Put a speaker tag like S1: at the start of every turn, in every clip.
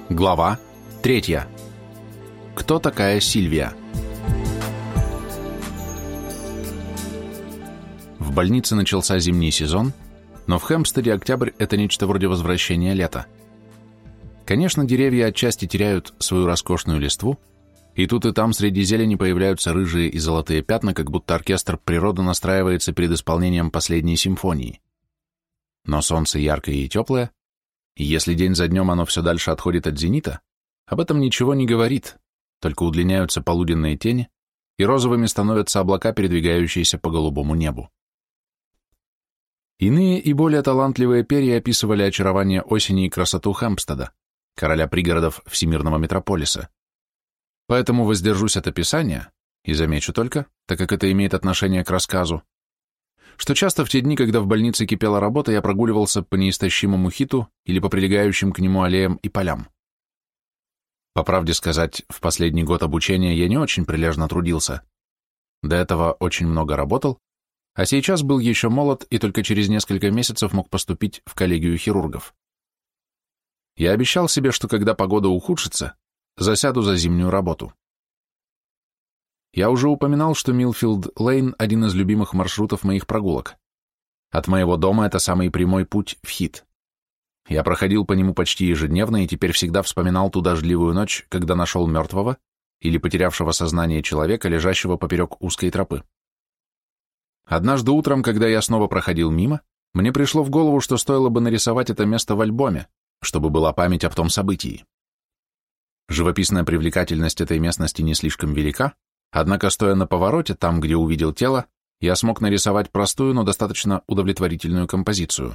S1: Глава 3. Кто такая Сильвия? В больнице начался зимний сезон, но в Хэмпстеде октябрь – это нечто вроде возвращения лета. Конечно, деревья отчасти теряют свою роскошную листву, и тут и там среди зелени появляются рыжие и золотые пятна, как будто оркестр природы настраивается перед исполнением последней симфонии. Но солнце яркое и теплое, и если день за днем оно все дальше отходит от зенита, об этом ничего не говорит, только удлиняются полуденные тени, и розовыми становятся облака, передвигающиеся по голубому небу. Иные и более талантливые перья описывали очарование осени и красоту Хэмпстеда, короля пригородов всемирного метрополиса. Поэтому воздержусь от описания и замечу только, так как это имеет отношение к рассказу, что часто в те дни, когда в больнице кипела работа, я прогуливался по неистощимому Хиту или по прилегающим к нему аллеям и полям. По правде сказать, в последний год обучения я не очень прилежно трудился. До этого очень много работал, а сейчас был еще молод и только через несколько месяцев мог поступить в коллегию хирургов. Я обещал себе, что когда погода ухудшится, засяду за зимнюю работу. Я уже упоминал, что Милфилд-Лейн – один из любимых маршрутов моих прогулок. От моего дома это самый прямой путь в Хит. Я проходил по нему почти ежедневно и теперь всегда вспоминал ту дождливую ночь, когда нашел мертвого или потерявшего сознание человека, лежащего поперек узкой тропы. Однажды утром, когда я снова проходил мимо, мне пришло в голову, что стоило бы нарисовать это место в альбоме, чтобы была память об том событии. Живописная привлекательность этой местности не слишком велика, однако, стоя на повороте, там, где увидел тело, я смог нарисовать простую, но достаточно удовлетворительную композицию.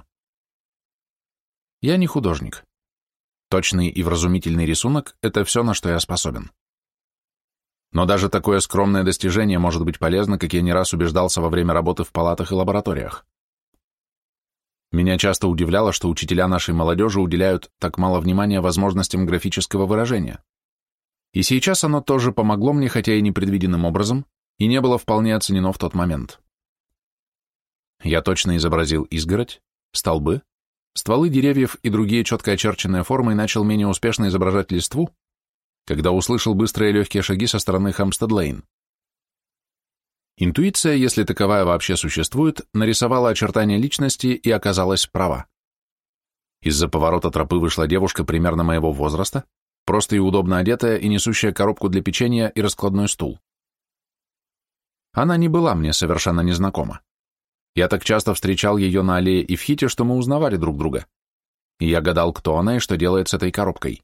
S1: Я не художник. Точный и вразумительный рисунок – это все, на что я способен. Но даже такое скромное достижение может быть полезно, как я не раз убеждался во время работы в палатах и лабораториях. Меня часто удивляло, что учителя нашей молодежи уделяют так мало внимания возможностям графического выражения. И сейчас оно тоже помогло мне, хотя и непредвиденным образом, и не было вполне оценено в тот момент. Я точно изобразил изгородь, столбы, стволы деревьев и другие четко очерченные формы и начал менее успешно изображать листву, когда услышал быстрые легкие шаги со стороны Хэмпстед-Лейн. Интуиция, если таковая вообще существует, нарисовала очертания личности и оказалась права. Из-за поворота тропы вышла девушка примерно моего возраста, просто и удобно одетая и несущая коробку для печенья и раскладной стул. Она не была мне совершенно незнакома. Я так часто встречал ее на аллее и в Хите, что мы узнавали друг друга. И я гадал, кто она и что делает с этой коробкой.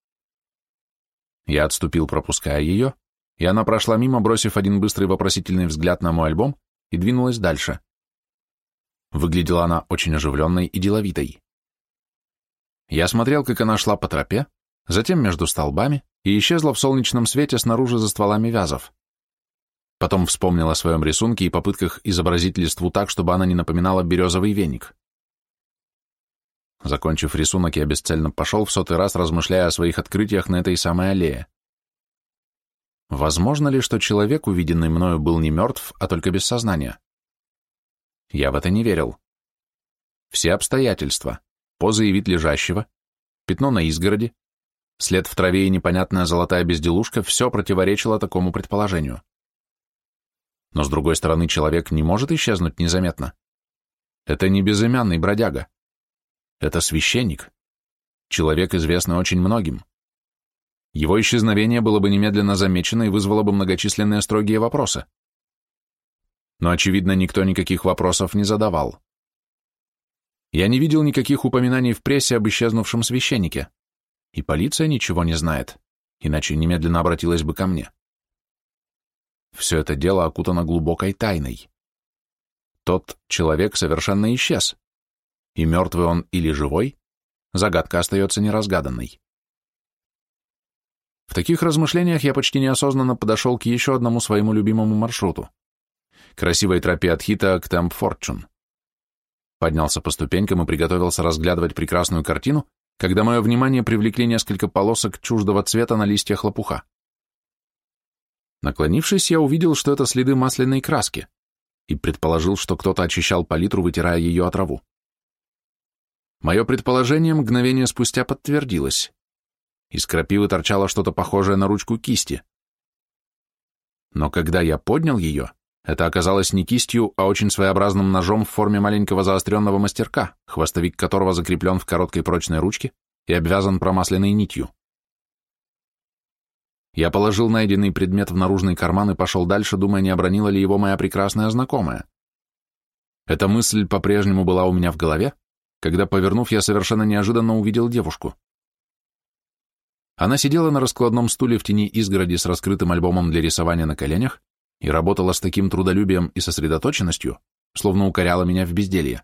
S1: Я отступил, пропуская ее, и она прошла мимо, бросив один быстрый вопросительный взгляд на мой альбом, и двинулась дальше. Выглядела она очень оживленной и деловитой. Я смотрел, как она шла по тропе, затем между столбами и исчезла в солнечном свете снаружи за стволами вязов. Потом вспомнил о своем рисунке и попытках изобразить листву так, чтобы она не напоминала березовый веник. Закончив рисунок, я бесцельно пошел в 100-й раз, размышляя о своих открытиях на этой самой аллее. Возможно ли, что человек, увиденный мною, был не мертв, а только без сознания? Я в это не верил. Все обстоятельства, поза и вид лежащего, пятно на изгороди, след в траве и непонятная золотая безделушка — все противоречило такому предположению. Но, с другой стороны, человек не может исчезнуть незаметно. Это не безымянный бродяга. Это священник. Человек, известный очень многим. Его исчезновение было бы немедленно замечено и вызвало бы многочисленные строгие вопросы. Но, очевидно, никто никаких вопросов не задавал. Я не видел никаких упоминаний в прессе об исчезнувшем священнике. И полиция ничего не знает, иначе немедленно обратилась бы ко мне. Все это дело окутано глубокой тайной. Тот человек совершенно исчез. И мертвый он или живой, загадка остается неразгаданной. В таких размышлениях я почти неосознанно подошел к еще одному своему любимому маршруту — красивой тропе от Хита к Темп-Форчун. Поднялся по ступенькам и приготовился разглядывать прекрасную картину, когда мое внимание привлекли несколько полосок чуждого цвета на листьях лопуха. Наклонившись, я увидел, что это следы масляной краски, и предположил, что кто-то очищал палитру, вытирая ее о траву. Мое предположение мгновение спустя подтвердилось. Из крапивы торчало что-то похожее на ручку кисти. Но когда я поднял ее, это оказалось не кистью, а очень своеобразным ножом в форме маленького заостренного мастерка, хвостовик которого закреплен в короткой прочной ручке и обвязан промасленной нитью. Я положил найденный предмет в наружный карман и пошел дальше, думая, не обронила ли его моя прекрасная знакомая. Эта мысль по-прежнему была у меня в голове, когда, повернув, я совершенно неожиданно увидел девушку. Она сидела на раскладном стуле в тени изгороди с раскрытым альбомом для рисования на коленях и работала с таким трудолюбием и сосредоточенностью, словно укоряла меня в безделье.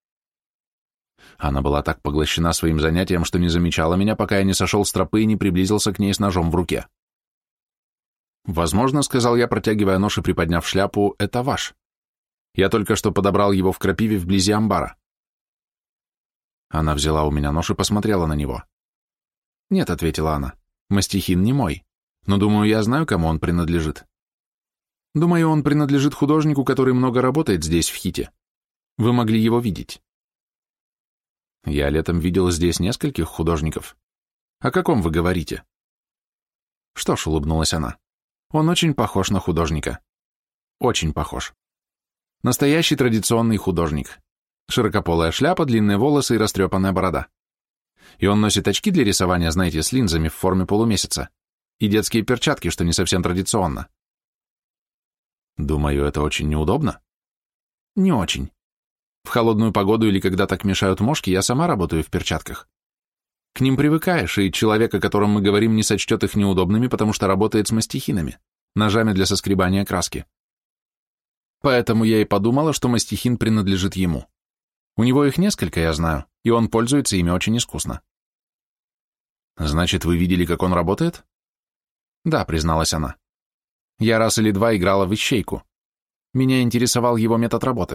S1: Она была так поглощена своим занятием, что не замечала меня, пока я не сошел с тропы и не приблизился к ней с ножом в руке. «Возможно, — сказал я, протягивая нож и приподняв шляпу, — это ваш. Я только что подобрал его в крапиве вблизи амбара». Она взяла у меня нож и посмотрела на него. «Нет, — ответила она, — мастихин не мой, но, думаю, я знаю, кому он принадлежит. Думаю, он принадлежит художнику, который много работает здесь, в Хите. Вы могли его видеть». «Я летом видел здесь нескольких художников. О каком вы говорите?» «Что ж, — улыбнулась она, — он очень похож на художника. Очень похож. Настоящий традиционный художник. Широкополая шляпа, длинные волосы и растрепанная борода. И он носит очки для рисования, знаете, с линзами в форме полумесяца, и детские перчатки, что не совсем традиционно. Думаю, это очень неудобно. Не очень. В холодную погоду или когда так мешают мошки, я сама работаю в перчатках. К ним привыкаешь, и человек, о котором мы говорим, не сочтет их неудобными, потому что работает с мастихинами, ножами для соскребания краски. Поэтому я и подумала, что мастихин принадлежит ему. У него их несколько, я знаю, и он пользуется ими очень искусно. Значит, вы видели, как он работает? Да, призналась она. Я раз или два играла в ищейку. Меня интересовал его метод работы.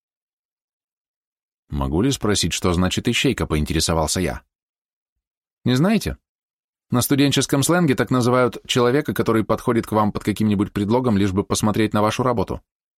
S1: Могу ли спросить, что значит ищейка, поинтересовался я. Не знаете? На студенческом сленге так называют человека, который подходит к вам под каким-нибудь предлогом, лишь бы посмотреть на вашу работу.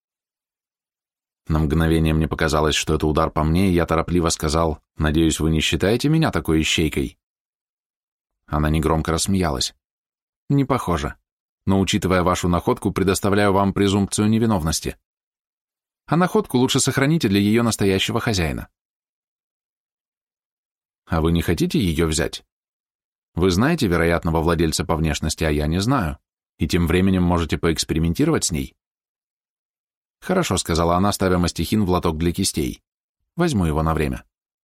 S1: На мгновение мне показалось, что это удар по мне, и я торопливо сказал: «Надеюсь, вы не считаете меня такой ищейкой?» Она негромко рассмеялась. «Не похоже. Но, учитывая вашу находку, предоставляю вам презумпцию невиновности. А находку лучше сохраните для ее настоящего хозяина». «А вы не хотите ее взять? Вы знаете вероятного владельца по внешности, а я не знаю, и тем временем можете поэкспериментировать с ней». «Хорошо», — сказала она, ставя мастихин в лоток для кистей. «Возьму его на время».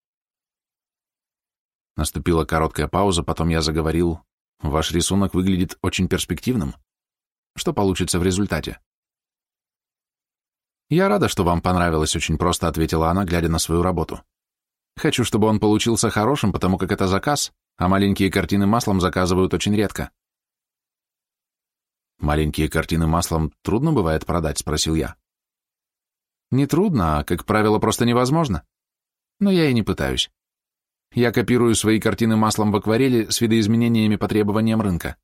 S1: Наступила короткая пауза, потом я заговорил: «Ваш рисунок выглядит очень перспективным. Что получится в результате?» «Я рада, что вам понравилось», — очень просто ответила она, глядя на свою работу. «Хочу, чтобы он получился хорошим, потому как это заказ, а маленькие картины маслом заказывают очень редко». «Маленькие картины маслом трудно бывает продать?» — спросил я. «Не трудно, а, как правило, просто невозможно. Но я и не пытаюсь. Я копирую свои картины маслом в акварели с видоизменениями по требованиям рынка».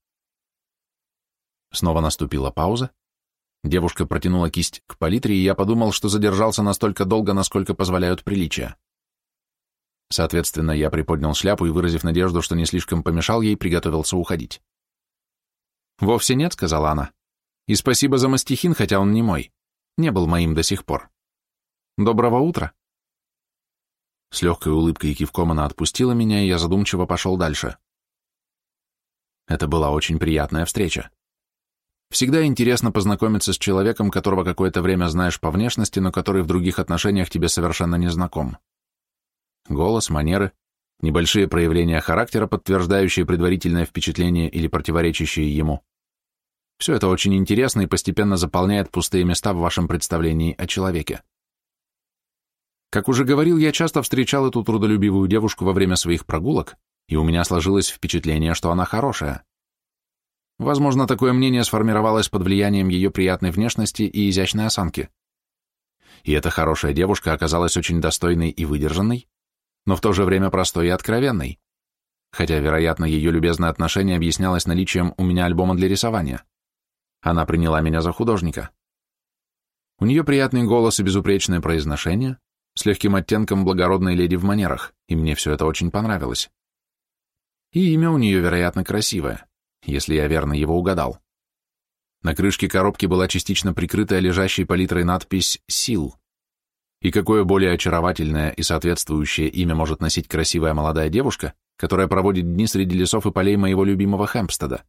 S1: Снова наступила пауза. Девушка протянула кисть к палитре, и я подумал, что задержался настолько долго, насколько позволяют приличия. Соответственно, я приподнял шляпу и, выразив надежду, что не слишком помешал ей, приготовился уходить. «Вовсе нет», — сказала она. «И спасибо за мастихин, хотя он не мой. Не был моим до сих пор. Доброго утра». С легкой улыбкой и кивком она отпустила меня, и я задумчиво пошел дальше. Это была очень приятная встреча. Всегда интересно познакомиться с человеком, которого какое-то время знаешь по внешности, но который в других отношениях тебе совершенно не знаком. Голос, манеры, небольшие проявления характера, подтверждающие предварительное впечатление или противоречащие ему. Все это очень интересно и постепенно заполняет пустые места в вашем представлении о человеке. Как уже говорил, я часто встречал эту трудолюбивую девушку во время своих прогулок, и у меня сложилось впечатление, что она хорошая. Возможно, такое мнение сформировалось под влиянием ее приятной внешности и изящной осанки. И эта хорошая девушка оказалась очень достойной и выдержанной, но в то же время простой и откровенной, хотя, вероятно, ее любезное отношение объяснялось наличием у меня альбома для рисования. Она приняла меня за художника. У нее приятный голос и безупречное произношение, с легким оттенком благородной леди в манерах, и мне все это очень понравилось. И имя у нее, вероятно, красивое, если я верно его угадал. На крышке коробки была частично прикрытая лежащей палитрой надпись «Сил». И какое более очаровательное и соответствующее имя может носить красивая молодая девушка, которая проводит дни среди лесов и полей моего любимого Хэмпстеда?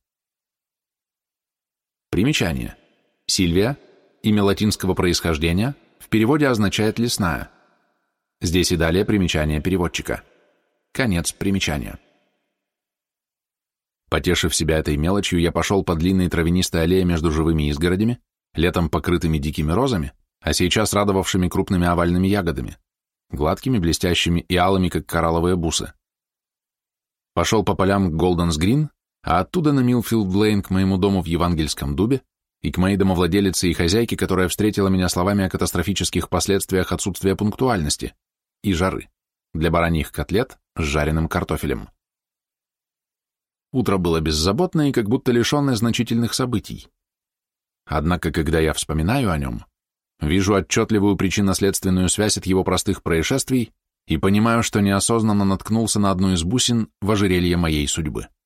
S1: Примечание. Сильвия, имя латинского происхождения, в переводе означает «лесная». Здесь и далее примечание переводчика. Конец примечания. Потешив себя этой мелочью, я пошел по длинной травянистой аллее между живыми изгородями, летом покрытыми дикими розами, а сейчас радовавшими крупными овальными ягодами, гладкими, блестящими и алыми, как коралловые бусы. Пошел по полям к Голденс-Грин, а оттуда на Милфилд-Лейн к моему дому в Евангельском дубе и к моей домовладелице и хозяйке, которая встретила меня словами о катастрофических последствиях отсутствия пунктуальности и жары для бараньих котлет с жареным картофелем. Утро было беззаботное и как будто лишенное значительных событий. Однако, когда я вспоминаю о нем, вижу отчетливую причинно-следственную связь от его простых происшествий и понимаю, что неосознанно наткнулся на одну из бусин в ожерелье моей судьбы.